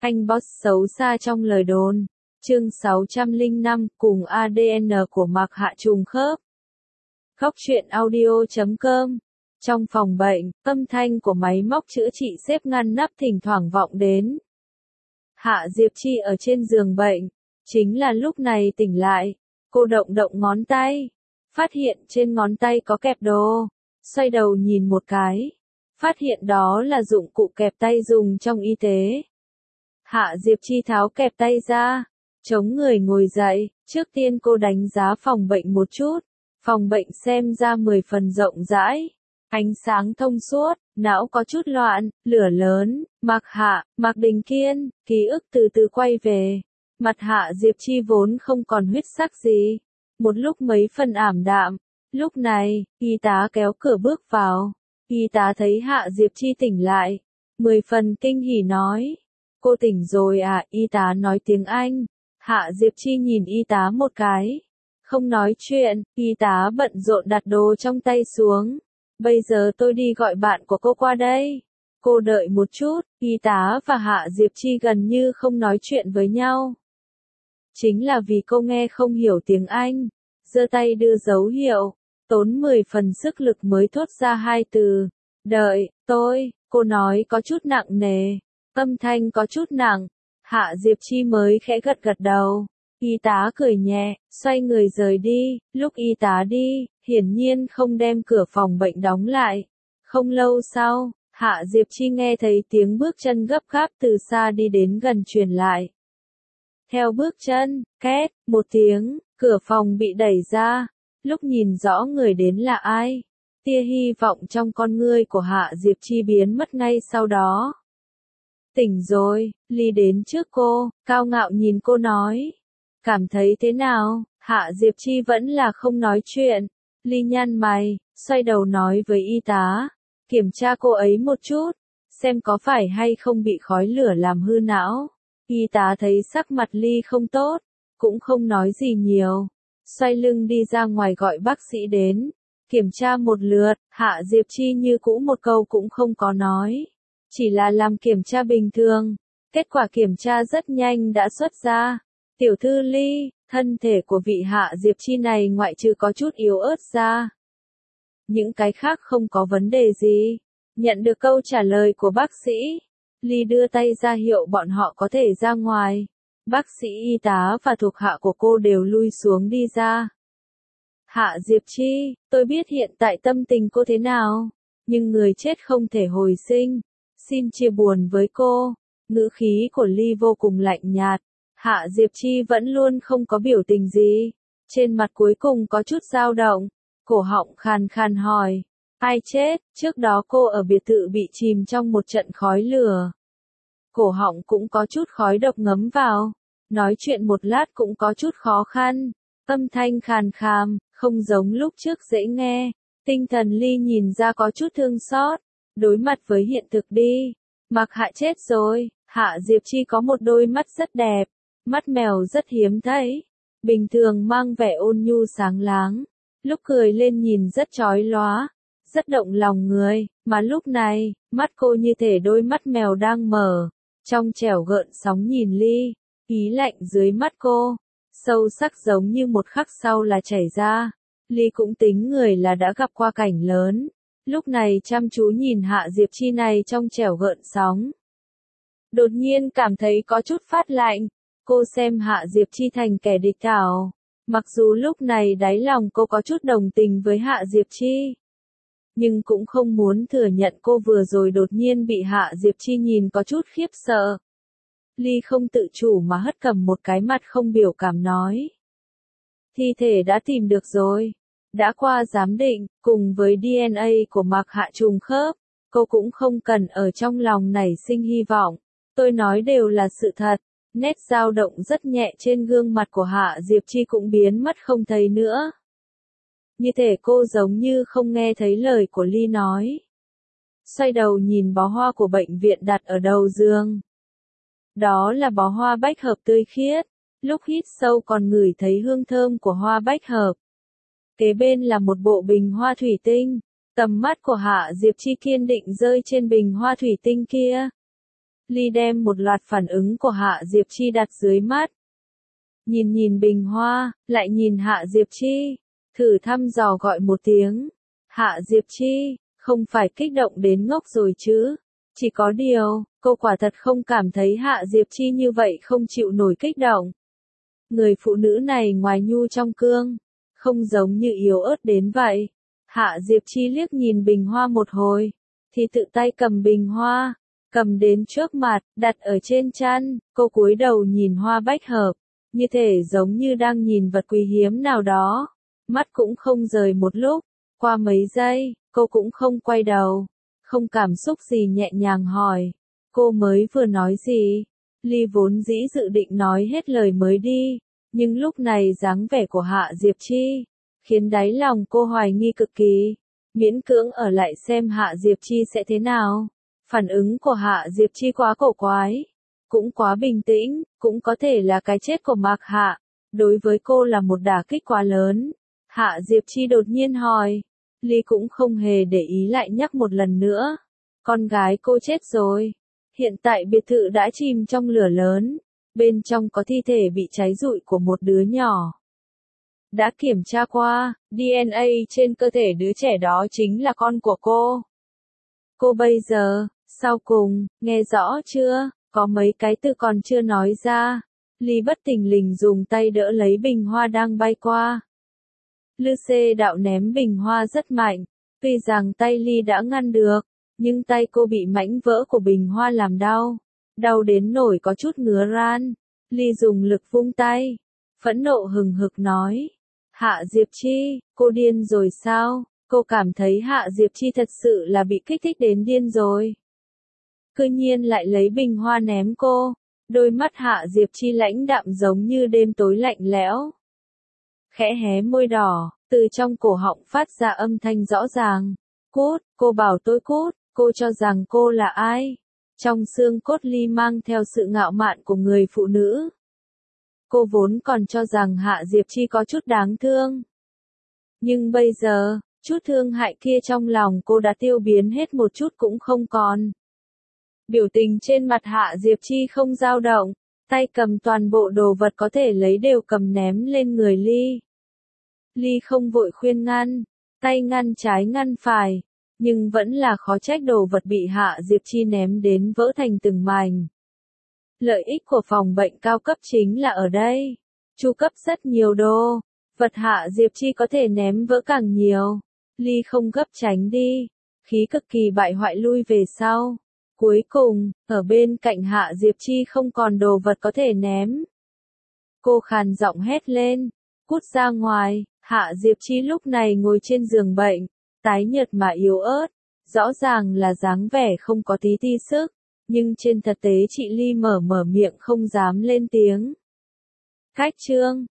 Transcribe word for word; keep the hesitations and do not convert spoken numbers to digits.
Anh boss xấu xa trong lời đồn. Chương sáu trăm lẻ năm, cùng a đê en của Mạc Hạ trùng khớp. Góc truyện audio chấm com. Trong phòng bệnh, âm thanh của máy móc chữa trị xếp ngăn nắp thỉnh thoảng vọng đến. Hạ Diệp Chi ở trên giường bệnh, chính là lúc này tỉnh lại, cô động động ngón tay, phát hiện trên ngón tay có kẹp đồ, xoay đầu nhìn một cái, phát hiện đó là dụng cụ kẹp tay dùng trong y tế. Hạ Diệp Chi tháo kẹp tay ra, chống người ngồi dậy, trước tiên cô đánh giá phòng bệnh một chút, phòng bệnh xem ra mười phần rộng rãi, ánh sáng thông suốt, não có chút loạn, lửa lớn, Mạc Hạ, Mạc Đình Kiên, ký ức từ từ quay về, mặt Hạ Diệp Chi vốn không còn huyết sắc gì, một lúc mấy phần ảm đạm, lúc này, y tá kéo cửa bước vào, y tá thấy Hạ Diệp Chi tỉnh lại, mười phần kinh hỉ nói, cô tỉnh rồi à, y tá nói tiếng Anh, Hạ Diệp Chi nhìn y tá một cái, không nói chuyện, y tá bận rộn đặt đồ trong tay xuống. Bây giờ tôi đi gọi bạn của cô qua đây. Cô đợi một chút, y tá và Hạ Diệp Chi gần như không nói chuyện với nhau. Chính là vì cô nghe không hiểu tiếng Anh, giơ tay đưa dấu hiệu, tốn mười phần sức lực mới thốt ra hai từ. Đợi, tôi, cô nói có chút nặng nề, âm thanh có chút nặng, Hạ Diệp Chi mới khẽ gật gật đầu. Y tá cười nhẹ, xoay người rời đi, lúc y tá đi, hiển nhiên không đem cửa phòng bệnh đóng lại. Không lâu sau, Hạ Diệp Chi nghe thấy tiếng bước chân gấp gáp từ xa đi đến gần truyền lại. Theo bước chân, két, một tiếng, cửa phòng bị đẩy ra, lúc nhìn rõ người đến là ai, tia hy vọng trong con ngươi của Hạ Diệp Chi biến mất ngay sau đó. Tỉnh rồi, Ly đến trước cô, cao ngạo nhìn cô nói. Cảm thấy thế nào? Hạ Diệp Chi vẫn là không nói chuyện. Ly nhăn mày, xoay đầu nói với y tá, kiểm tra cô ấy một chút, xem có phải hay không bị khói lửa làm hư não. Y tá thấy sắc mặt Ly không tốt, cũng không nói gì nhiều, xoay lưng đi ra ngoài gọi bác sĩ đến, kiểm tra một lượt, Hạ Diệp Chi như cũ một câu cũng không có nói, chỉ là làm kiểm tra bình thường, kết quả kiểm tra rất nhanh đã xuất ra. Tiểu thư Ly, thân thể của vị Hạ Diệp Chi này ngoại trừ có chút yếu ớt ra. Những cái khác không có vấn đề gì. Nhận được câu trả lời của bác sĩ, Ly đưa tay ra hiệu bọn họ có thể ra ngoài. Bác sĩ y tá và thuộc hạ của cô đều lui xuống đi ra. Hạ Diệp Chi, tôi biết hiện tại tâm tình cô thế nào, nhưng người chết không thể hồi sinh. Xin chia buồn với cô. Ngữ khí của Ly vô cùng lạnh nhạt. Hạ Diệp Chi vẫn luôn không có biểu tình gì, trên mặt cuối cùng có chút dao động, cổ họng khàn khàn hỏi, ai chết, trước đó cô ở biệt thự bị chìm trong một trận khói lửa. Cổ họng cũng có chút khói độc ngấm vào, nói chuyện một lát cũng có chút khó khăn, âm thanh khàn khàn, không giống lúc trước dễ nghe, tinh thần Ly nhìn ra có chút thương xót, đối mặt với hiện thực đi, Mạc Hạ chết rồi, Hạ Diệp Chi có một đôi mắt rất đẹp. Mắt mèo rất hiếm thấy, bình thường mang vẻ ôn nhu sáng láng, lúc cười lên nhìn rất chói lóa, rất động lòng người, mà lúc này, mắt cô như thể đôi mắt mèo đang mở, trong trẻo gợn sóng nhìn Ly, ý lạnh dưới mắt cô, sâu sắc giống như một khắc sau là chảy ra, Ly cũng tính người là đã gặp qua cảnh lớn, lúc này chăm chú nhìn Hạ Diệp Chi này trong trẻo gợn sóng. Đột nhiên cảm thấy có chút phát lạnh. Cô xem Hạ Diệp Chi thành kẻ địch thảo. Mặc dù lúc này đáy lòng cô có chút đồng tình với Hạ Diệp Chi. Nhưng cũng không muốn thừa nhận cô vừa rồi đột nhiên bị Hạ Diệp Chi nhìn có chút khiếp sợ. Ly không tự chủ mà hất cầm một cái mặt không biểu cảm nói. Thi thể đã tìm được rồi. Đã qua giám định, cùng với đê en a của Mạc Hạ trùng khớp. Cô cũng không cần ở trong lòng nảy sinh hy vọng. Tôi nói đều là sự thật. Nét dao động rất nhẹ trên gương mặt của Hạ Diệp Chi cũng biến mất không thấy nữa. Như thể cô giống như không nghe thấy lời của Ly nói. Xoay đầu nhìn bó hoa của bệnh viện đặt ở đầu giường. Đó là bó hoa bách hợp tươi khiết, lúc hít sâu còn ngửi thấy hương thơm của hoa bách hợp. Kế bên là một bộ bình hoa thủy tinh, tầm mắt của Hạ Diệp Chi kiên định rơi trên bình hoa thủy tinh kia. Ly đem một loạt phản ứng của Hạ Diệp Chi đặt dưới mắt. Nhìn nhìn Bình Hoa, lại nhìn Hạ Diệp Chi, thử thăm dò gọi một tiếng. Hạ Diệp Chi, không phải kích động đến ngốc rồi chứ. Chỉ có điều, cô quả thật không cảm thấy Hạ Diệp Chi như vậy không chịu nổi kích động. Người phụ nữ này ngoài nhu trong cương, không giống như yếu ớt đến vậy. Hạ Diệp Chi liếc nhìn Bình Hoa một hồi, thì tự tay cầm Bình Hoa, cầm đến trước mặt, đặt ở trên chăn, cô cúi đầu nhìn hoa bách hợp, như thể giống như đang nhìn vật quý hiếm nào đó, mắt cũng không rời một lúc, qua mấy giây, cô cũng không quay đầu, không cảm xúc gì nhẹ nhàng hỏi, cô mới vừa nói gì? Ly vốn dĩ dự định nói hết lời mới đi, nhưng lúc này dáng vẻ của Hạ Diệp Chi, khiến đáy lòng cô hoài nghi cực kỳ, miễn cưỡng ở lại xem Hạ Diệp Chi sẽ thế nào. Phản ứng của Hạ Diệp Chi quá cổ quái, cũng quá bình tĩnh, cũng có thể là cái chết của Mạc Hạ, đối với cô là một đả kích quá lớn. Hạ Diệp Chi đột nhiên hỏi, Ly cũng không hề để ý lại nhắc một lần nữa, con gái cô chết rồi, hiện tại biệt thự đã chìm trong lửa lớn, bên trong có thi thể bị cháy rụi của một đứa nhỏ. Đã kiểm tra qua, đê en a trên cơ thể đứa trẻ đó chính là con của cô. Cô bây giờ, sau cùng, nghe rõ chưa, có mấy cái từ còn chưa nói ra. Ly bất thình lình dùng tay đỡ lấy bình hoa đang bay qua. Lư xê đạo ném bình hoa rất mạnh, tuy rằng tay Ly đã ngăn được, nhưng tay cô bị mảnh vỡ của bình hoa làm đau, đau đến nổi có chút ngứa ran. Ly dùng lực vung tay, phẫn nộ hừng hực nói, Hạ Diệp Chi, cô điên rồi sao? Cô cảm thấy Hạ Diệp Chi thật sự là bị kích thích đến điên rồi. Cư nhiên lại lấy bình hoa ném cô, đôi mắt Hạ Diệp Chi lãnh đạm giống như đêm tối lạnh lẽo. Khẽ hé môi đỏ, từ trong cổ họng phát ra âm thanh rõ ràng. Cút, cô bảo tôi cút, cô cho rằng cô là ai? Trong xương cốt Ly mang theo sự ngạo mạn của người phụ nữ. Cô vốn còn cho rằng Hạ Diệp Chi có chút đáng thương. Nhưng bây giờ, chút thương hại kia trong lòng cô đã tiêu biến hết một chút cũng không còn. Biểu tình trên mặt Hạ Diệp Chi không dao động, tay cầm toàn bộ đồ vật có thể lấy đều cầm ném lên người Ly. Ly không vội khuyên ngăn, tay ngăn trái ngăn phải, nhưng vẫn là khó trách đồ vật bị Hạ Diệp Chi ném đến vỡ thành từng mảnh. Lợi ích của phòng bệnh cao cấp chính là ở đây, chu cấp rất nhiều đồ, vật Hạ Diệp Chi có thể ném vỡ càng nhiều. Ly không gấp tránh đi, khí cực kỳ bại hoại lui về sau. Cuối cùng, ở bên cạnh Hạ Diệp Chi không còn đồ vật có thể ném. Cô khàn giọng hét lên, cút ra ngoài. Hạ Diệp Chi lúc này ngồi trên giường bệnh, tái nhợt mà yếu ớt, rõ ràng là dáng vẻ không có tí ti sức, nhưng trên thực tế chị Ly mở mở miệng không dám lên tiếng. Cách chương